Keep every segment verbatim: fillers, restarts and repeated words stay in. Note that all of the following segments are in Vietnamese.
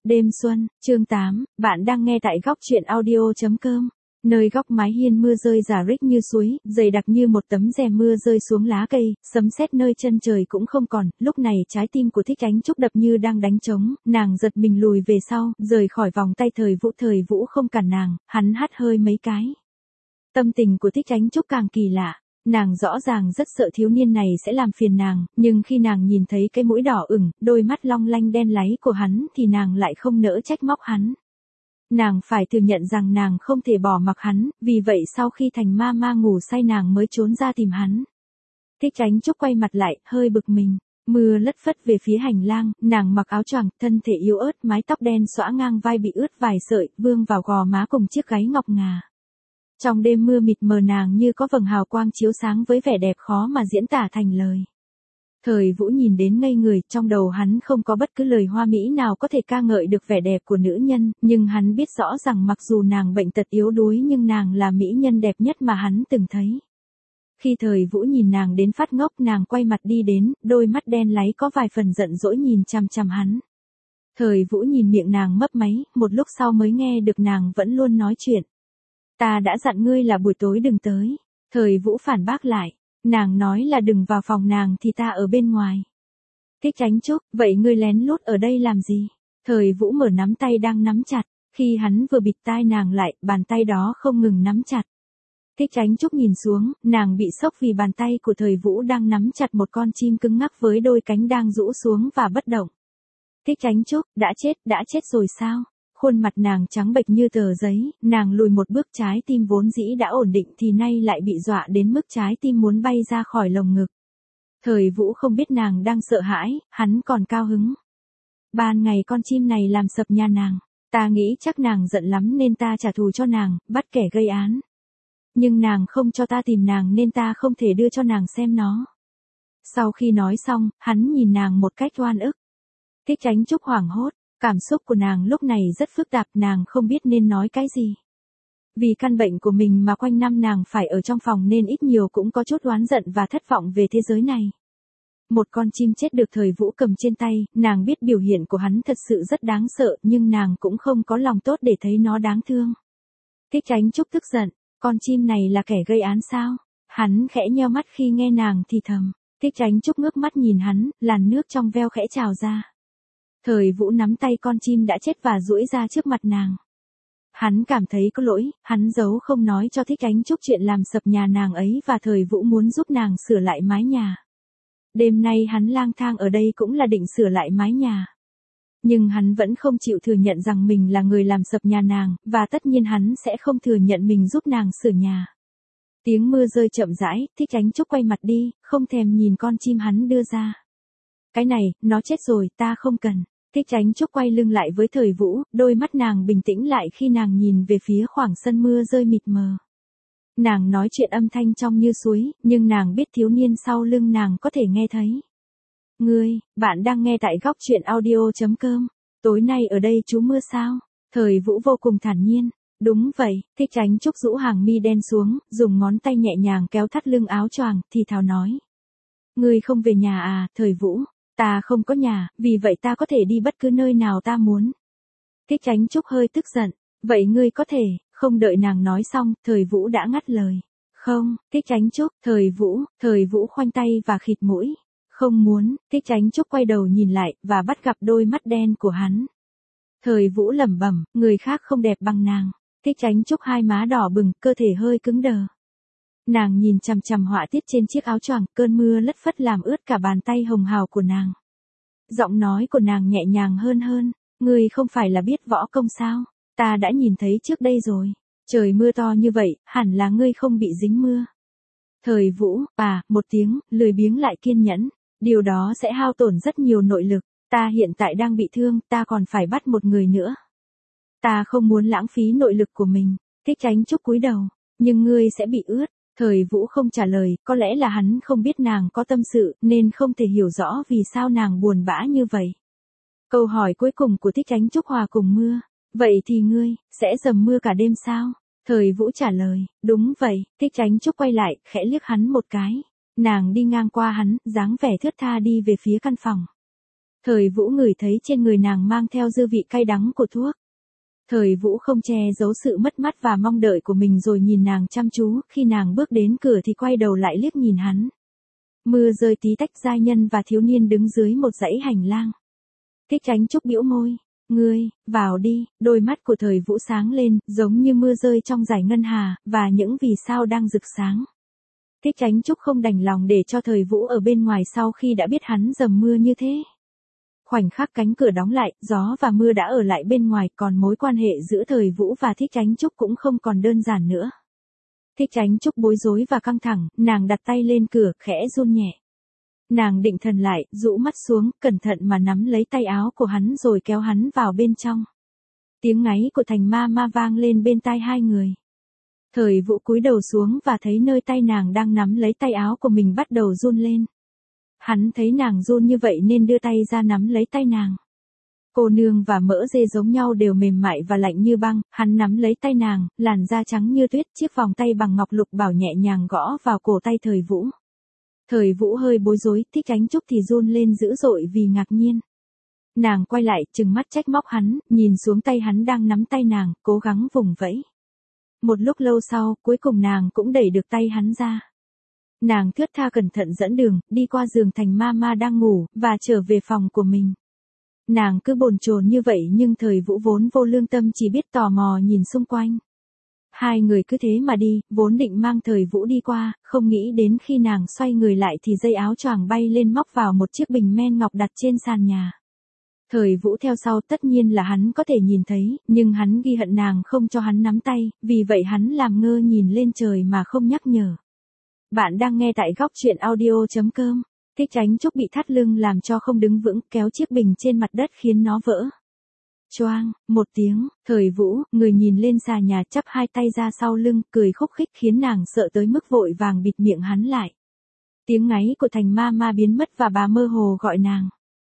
Đêm xuân, chương tám, bạn đang nghe tại góc truyện audio chấm com. Nơi góc mái hiên mưa rơi rả rích như suối, dày đặc như một tấm rèm mưa rơi xuống lá cây, sấm sét nơi chân trời cũng không còn. Lúc này trái tim của Thích Ánh Trúc đập như đang đánh trống, nàng giật mình lùi về sau, rời khỏi vòng tay Thời Vũ. Thời Vũ không cản nàng, hắn hắt hơi mấy cái. Tâm tình của Thích Ánh Trúc càng kỳ lạ. Nàng rõ ràng rất sợ thiếu niên này sẽ làm phiền nàng, nhưng khi nàng nhìn thấy cái mũi đỏ ửng, đôi mắt long lanh đen láy của hắn thì nàng lại không nỡ trách móc hắn. Nàng phải thừa nhận rằng nàng không thể bỏ mặc hắn, vì vậy sau khi thành ma ma ngủ say nàng mới trốn ra tìm hắn. Thích Ánh Trúc quay mặt lại, hơi bực mình. Mưa lất phất về phía hành lang, nàng mặc áo choàng, thân thể yếu ớt, mái tóc đen xõa ngang vai bị ướt vài sợi, vương vào gò má cùng chiếc gáy ngọc ngà. Trong đêm mưa mịt mờ nàng như có vầng hào quang chiếu sáng với vẻ đẹp khó mà diễn tả thành lời. Thời Vũ nhìn đến ngây người, trong đầu hắn không có bất cứ lời hoa mỹ nào có thể ca ngợi được vẻ đẹp của nữ nhân, nhưng hắn biết rõ rằng mặc dù nàng bệnh tật yếu đuối nhưng nàng là mỹ nhân đẹp nhất mà hắn từng thấy. Khi Thời Vũ nhìn nàng đến phát ngốc, nàng quay mặt đi đến, đôi mắt đen láy có vài phần giận dỗi nhìn chằm chằm hắn. Thời Vũ nhìn miệng nàng mấp máy, một lúc sau mới nghe được nàng vẫn luôn nói chuyện. Ta đã dặn ngươi là buổi tối đừng tới. Thời Vũ phản bác lại. Nàng nói là đừng vào phòng nàng thì ta ở bên ngoài. Thích Ánh Trúc, vậy ngươi lén lút ở đây làm gì? Thời Vũ mở nắm tay đang nắm chặt. Khi hắn vừa bịt tai nàng lại, bàn tay đó không ngừng nắm chặt. Thích Ánh Trúc nhìn xuống, nàng bị sốc vì bàn tay của Thời Vũ đang nắm chặt một con chim cứng ngắc với đôi cánh đang rũ xuống và bất động. Thích Ánh Trúc, đã chết, đã chết rồi sao? Khuôn mặt nàng trắng bệch như tờ giấy, nàng lùi một bước, trái tim vốn dĩ đã ổn định thì nay lại bị dọa đến mức trái tim muốn bay ra khỏi lồng ngực. Thời Vũ không biết nàng đang sợ hãi, hắn còn cao hứng. Ban ngày con chim này làm sập nhà nàng, ta nghĩ chắc nàng giận lắm nên ta trả thù cho nàng, bắt kẻ gây án. Nhưng nàng không cho ta tìm nàng nên ta không thể đưa cho nàng xem nó. Sau khi nói xong, hắn nhìn nàng một cách oan ức. Thích Ánh Trúc hoảng hốt. Cảm xúc của nàng lúc này rất phức tạp, nàng không biết nên nói cái gì. Vì căn bệnh của mình mà quanh năm nàng phải ở trong phòng nên ít nhiều cũng có chút oán giận và thất vọng về thế giới này. Một con chim chết được Thời Vũ cầm trên tay, nàng biết biểu hiện của hắn thật sự rất đáng sợ nhưng nàng cũng không có lòng tốt để thấy nó đáng thương. Thích Ánh Trúc tức giận, con chim này là kẻ gây án sao? Hắn khẽ nheo mắt khi nghe nàng thì thầm. Thích Ánh Trúc ngước mắt nhìn hắn, làn nước trong veo khẽ trào ra. Thời Vũ nắm tay con chim đã chết và duỗi ra trước mặt nàng. Hắn cảm thấy có lỗi, hắn giấu không nói cho Thích Ánh Trúc chuyện làm sập nhà nàng ấy và Thời Vũ muốn giúp nàng sửa lại mái nhà. Đêm nay hắn lang thang ở đây cũng là định sửa lại mái nhà. Nhưng hắn vẫn không chịu thừa nhận rằng mình là người làm sập nhà nàng, và tất nhiên hắn sẽ không thừa nhận mình giúp nàng sửa nhà. Tiếng mưa rơi chậm rãi, Thích Ánh Trúc quay mặt đi, không thèm nhìn con chim hắn đưa ra. Cái này, nó chết rồi, ta không cần. Thích Ánh Trúc quay lưng lại với Thời Vũ, đôi mắt nàng bình tĩnh lại khi nàng nhìn về phía khoảng sân mưa rơi mịt mờ. Nàng nói chuyện âm thanh trong như suối, nhưng nàng biết thiếu niên sau lưng nàng có thể nghe thấy. Ngươi, bạn đang nghe tại góc truyện audio chấm com. Tối nay ở đây trú mưa sao? Thời Vũ vô cùng thản nhiên. Đúng vậy, Thích Ánh Trúc rũ hàng mi đen xuống, dùng ngón tay nhẹ nhàng kéo thắt lưng áo choàng, thì thào nói. Ngươi không về nhà à, Thời Vũ? Ta không có nhà, vì vậy ta có thể đi bất cứ nơi nào ta muốn. Thích Ánh Trúc hơi tức giận. Vậy ngươi có thể, không đợi nàng nói xong, Thời Vũ đã ngắt lời. Không, Thích Ánh Trúc, Thời Vũ, Thời Vũ khoanh tay và khịt mũi. Không muốn, Thích Ánh Trúc quay đầu nhìn lại, và bắt gặp đôi mắt đen của hắn. Thời Vũ lẩm bẩm, người khác không đẹp bằng nàng. Thích Ánh Trúc hai má đỏ bừng, cơ thể hơi cứng đờ. Nàng nhìn chằm chằm họa tiết trên chiếc áo choàng, cơn mưa lất phất làm ướt cả bàn tay hồng hào của nàng. Giọng nói của nàng nhẹ nhàng hơn hơn, ngươi không phải là biết võ công sao? Ta đã nhìn thấy trước đây rồi. Trời mưa to như vậy, hẳn là ngươi không bị dính mưa. Thời Vũ, à, một tiếng, lười biếng lại kiên nhẫn. Điều đó sẽ hao tổn rất nhiều nội lực. Ta hiện tại đang bị thương, ta còn phải bắt một người nữa. Ta không muốn lãng phí nội lực của mình. Thích Ánh Trúc cúi đầu, nhưng ngươi sẽ bị ướt. Thời Vũ không trả lời, có lẽ là hắn không biết nàng có tâm sự, nên không thể hiểu rõ vì sao nàng buồn bã như vậy. Câu hỏi cuối cùng của Thích Ánh Trúc hòa cùng mưa. Vậy thì ngươi, sẽ dầm mưa cả đêm sao? Thời Vũ trả lời, đúng vậy. Thích Ánh Trúc quay lại, khẽ liếc hắn một cái. Nàng đi ngang qua hắn, dáng vẻ thướt tha đi về phía căn phòng. Thời Vũ ngửi thấy trên người nàng mang theo dư vị cay đắng của thuốc. Thời Vũ không che giấu sự mất mát và mong đợi của mình rồi nhìn nàng chăm chú, khi nàng bước đến cửa thì quay đầu lại liếc nhìn hắn. Mưa rơi tí tách, giai nhân và thiếu niên đứng dưới một dãy hành lang. Thích Chánh Trúc bĩu môi, ngươi, vào đi, đôi mắt của Thời Vũ sáng lên, giống như mưa rơi trong dải ngân hà, và những vì sao đang rực sáng. Thích Chánh Trúc không đành lòng để cho Thời Vũ ở bên ngoài sau khi đã biết hắn dầm mưa như thế. Khoảnh khắc cánh cửa đóng lại, gió và mưa đã ở lại bên ngoài, còn mối quan hệ giữa Thời Vũ và Thích Chánh Trúc cũng không còn đơn giản nữa. Thích Chánh Trúc bối rối và căng thẳng, nàng đặt tay lên cửa, khẽ run nhẹ. Nàng định thần lại, rũ mắt xuống, cẩn thận mà nắm lấy tay áo của hắn rồi kéo hắn vào bên trong. Tiếng ngáy của Thành Ma Ma vang lên bên tai hai người. Thời Vũ cúi đầu xuống và thấy nơi tay nàng đang nắm lấy tay áo của mình bắt đầu run lên. Hắn thấy nàng run như vậy nên đưa tay ra nắm lấy tay nàng. Cô nương và mỡ dê giống nhau, đều mềm mại và lạnh như băng, hắn nắm lấy tay nàng, làn da trắng như tuyết, chiếc vòng tay bằng ngọc lục bảo nhẹ nhàng gõ vào cổ tay Thời Vũ. Thời Vũ hơi bối rối, Thích Chánh Trúc thì run lên dữ dội vì ngạc nhiên. Nàng quay lại, trừng mắt trách móc hắn, nhìn xuống tay hắn đang nắm tay nàng, cố gắng vùng vẫy. Một lúc lâu sau, cuối cùng nàng cũng đẩy được tay hắn ra. Nàng thướt tha cẩn thận dẫn đường, đi qua giường Thành Ma Ma đang ngủ, và trở về phòng của mình. Nàng cứ bồn chồn như vậy nhưng Thời Vũ vốn vô lương tâm chỉ biết tò mò nhìn xung quanh. Hai người cứ thế mà đi, vốn định mang Thời Vũ đi qua, không nghĩ đến khi nàng xoay người lại thì dây áo choàng bay lên móc vào một chiếc bình men ngọc đặt trên sàn nhà. Thời Vũ theo sau, tất nhiên là hắn có thể nhìn thấy, nhưng hắn ghi hận nàng không cho hắn nắm tay, vì vậy hắn làm ngơ nhìn lên trời mà không nhắc nhở. Bạn đang nghe tại góc truyện audio chấm com. Thích Chánh Trúc bị thắt lưng làm cho không đứng vững, kéo chiếc bình trên mặt đất khiến nó vỡ. Choang, một tiếng, Thời Vũ, người nhìn lên xà nhà, chắp hai tay ra sau lưng, cười khúc khích khiến nàng sợ tới mức vội vàng bịt miệng hắn lại. Tiếng ngáy của Thành Ma Ma biến mất và bà mơ hồ gọi nàng.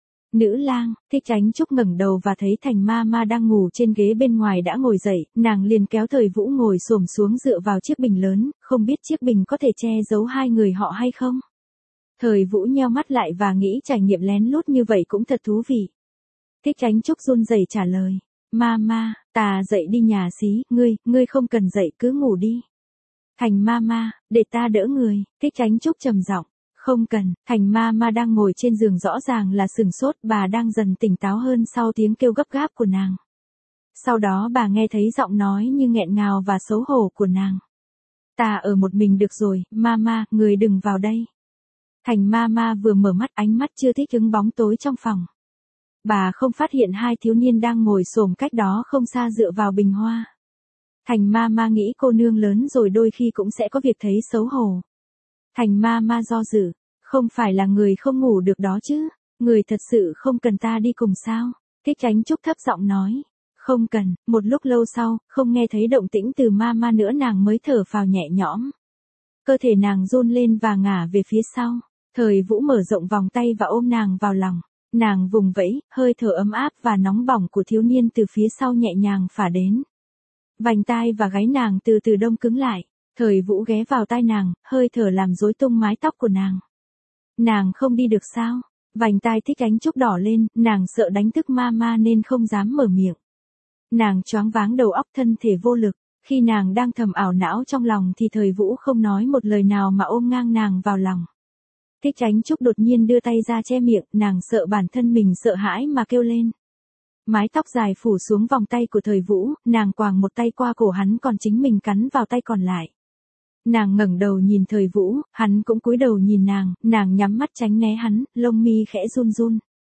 Nữ lang. Thích Chánh Trúc ngẩng đầu và thấy Thành Ma Ma đang ngủ trên ghế bên ngoài đã ngồi dậy, nàng liền kéo Thời Vũ ngồi xổm xuống dựa vào chiếc bình lớn, không biết chiếc bình có thể che giấu hai người họ hay không. Thời Vũ nheo mắt lại và nghĩ trải nghiệm lén lút như vậy cũng thật thú vị. Thích Chánh Trúc run rẩy trả lời, Ma Ma, ta dậy đi nhà xí, ngươi, ngươi không cần dậy, cứ ngủ đi. Thành Ma Ma, để ta đỡ người. Thích Chánh Trúc trầm giọng, không cần. Thành Ma Ma đang ngồi trên giường rõ ràng là sừng sốt, bà đang dần tỉnh táo hơn sau tiếng kêu gấp gáp của nàng. Sau đó bà nghe thấy giọng nói như nghẹn ngào và xấu hổ của nàng. Ta ở một mình được rồi, Ma Ma, người đừng vào đây. Thành Ma Ma vừa mở mắt, ánh mắt chưa thích ứng bóng tối trong phòng. Bà không phát hiện hai thiếu niên đang ngồi xổm cách đó không xa dựa vào bình hoa. Thành Ma Ma nghĩ cô nương lớn rồi đôi khi cũng sẽ có việc thấy xấu hổ. Thành Ma Ma do dự, không phải là người không ngủ được đó chứ, người thật sự không cần ta đi cùng sao? Thích Chánh Trúc thấp giọng nói, không cần. Một lúc lâu sau, không nghe thấy động tĩnh từ Ma Ma nữa, nàng mới thở phào nhẹ nhõm. Cơ thể nàng run lên và ngả về phía sau. Thời Vũ mở rộng vòng tay và ôm nàng vào lòng. Nàng vùng vẫy, hơi thở ấm áp và nóng bỏng của thiếu niên từ phía sau nhẹ nhàng phả đến. Vành tai và gáy nàng từ từ đông cứng lại. Thời Vũ ghé vào tai nàng, hơi thở làm rối tung mái tóc của nàng. Nàng không đi được sao? Vành tai Thích Chánh Trúc đỏ lên, nàng sợ đánh thức Ma Ma nên không dám mở miệng. Nàng choáng váng đầu óc, thân thể vô lực. Khi nàng đang thầm ảo não trong lòng thì Thời Vũ không nói một lời nào mà ôm ngang nàng vào lòng. Thích Chánh Trúc đột nhiên đưa tay ra che miệng, nàng sợ bản thân mình sợ hãi mà kêu lên. Mái tóc dài phủ xuống vòng tay của Thời Vũ, nàng quàng một tay qua cổ hắn còn chính mình cắn vào tay còn lại. Nàng ngẩng đầu nhìn Thời Vũ, hắn cũng cúi đầu nhìn nàng, nàng nhắm mắt tránh né hắn, lông mi khẽ run run.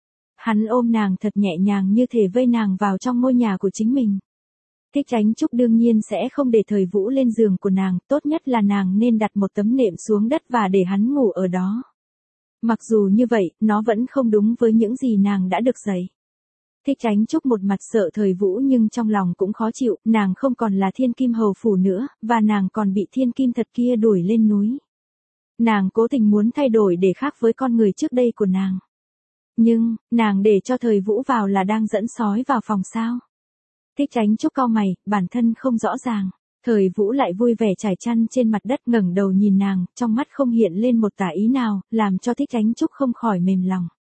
Hắn ôm nàng thật nhẹ nhàng như thể vây nàng vào trong ngôi nhà của chính mình. Thích Chánh Trúc đương nhiên sẽ không để Thời Vũ lên giường của nàng, tốt nhất là nàng nên đặt một tấm nệm xuống đất và để hắn ngủ ở đó. Mặc dù như vậy, nó vẫn không đúng với những gì nàng đã được dạy. Thích Chánh Trúc một mặt sợ Thời Vũ nhưng trong lòng cũng khó chịu, nàng không còn là thiên kim hầu phủ nữa, và nàng còn bị thiên kim thật kia đuổi lên núi. Nàng cố tình muốn thay đổi để khác với con người trước đây của nàng. Nhưng, nàng để cho Thời Vũ vào là đang dẫn sói vào phòng sao? Thích Chánh Trúc cau mày, bản thân không rõ ràng. Thời Vũ lại vui vẻ trải chăn trên mặt đất, ngẩng đầu nhìn nàng, trong mắt không hiện lên một tả ý nào, làm cho Thích Chánh Trúc không khỏi mềm lòng.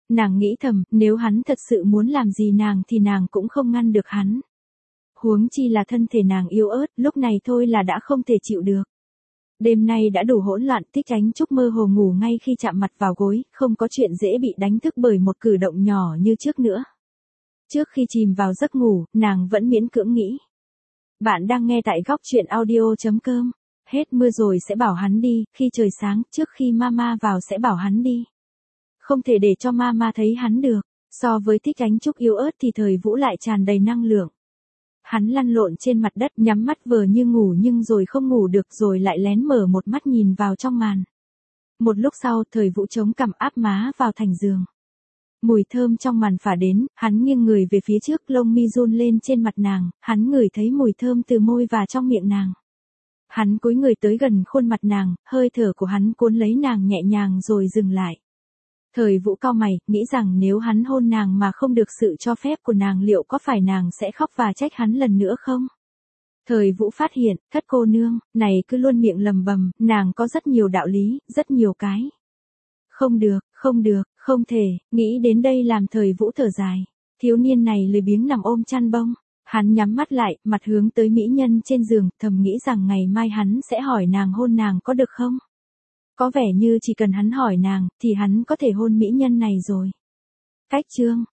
Nàng nghĩ thầm, nếu hắn thật sự muốn làm gì nàng thì nàng cũng không ngăn được hắn. Huống chi là thân thể nàng yếu ớt, lúc này thôi là đã không thể chịu được. Đêm nay đã đủ hỗn loạn, Thích Ánh Trúc mơ hồ ngủ ngay khi chạm mặt vào gối, không có chuyện dễ bị đánh thức bởi một cử động nhỏ như trước nữa. Trước khi chìm vào giấc ngủ, nàng vẫn miễn cưỡng nghĩ. Bạn đang nghe tại góc truyện audio chấm com. Hết mưa rồi sẽ bảo hắn đi, khi trời sáng, trước khi mama vào sẽ bảo hắn đi. Không thể để cho mama thấy hắn được. So với Thích Ánh Trúc yếu ớt thì Thời Vũ lại tràn đầy năng lượng. Hắn lăn lộn trên mặt đất, nhắm mắt vờ như ngủ nhưng rồi không ngủ được, rồi lại lén mở một mắt nhìn vào trong màn. Một lúc sau, Thời Vũ chống cằm áp má vào thành giường. Mùi thơm trong màn phả đến, hắn nghiêng người về phía trước, lông mi run lên trên mặt nàng, hắn ngửi thấy mùi thơm từ môi và trong miệng nàng. Hắn cúi người tới gần khuôn mặt nàng, hơi thở của hắn cuốn lấy nàng nhẹ nhàng rồi dừng lại. Thời Vũ cau mày, nghĩ rằng nếu hắn hôn nàng mà không được sự cho phép của nàng liệu có phải nàng sẽ khóc và trách hắn lần nữa không? Thời Vũ phát hiện, Thất cô nương, này cứ luôn miệng lầm bầm, nàng có rất nhiều đạo lý, rất nhiều cái. Không được, không được, không thể, nghĩ đến đây làm Thời Vũ thở dài. Thiếu niên này lười biếng nằm ôm chăn bông. Hắn nhắm mắt lại, mặt hướng tới mỹ nhân trên giường, thầm nghĩ rằng ngày mai hắn sẽ hỏi nàng hôn nàng có được không? Có vẻ như chỉ cần hắn hỏi nàng, thì hắn có thể hôn mỹ nhân này rồi. Cách chương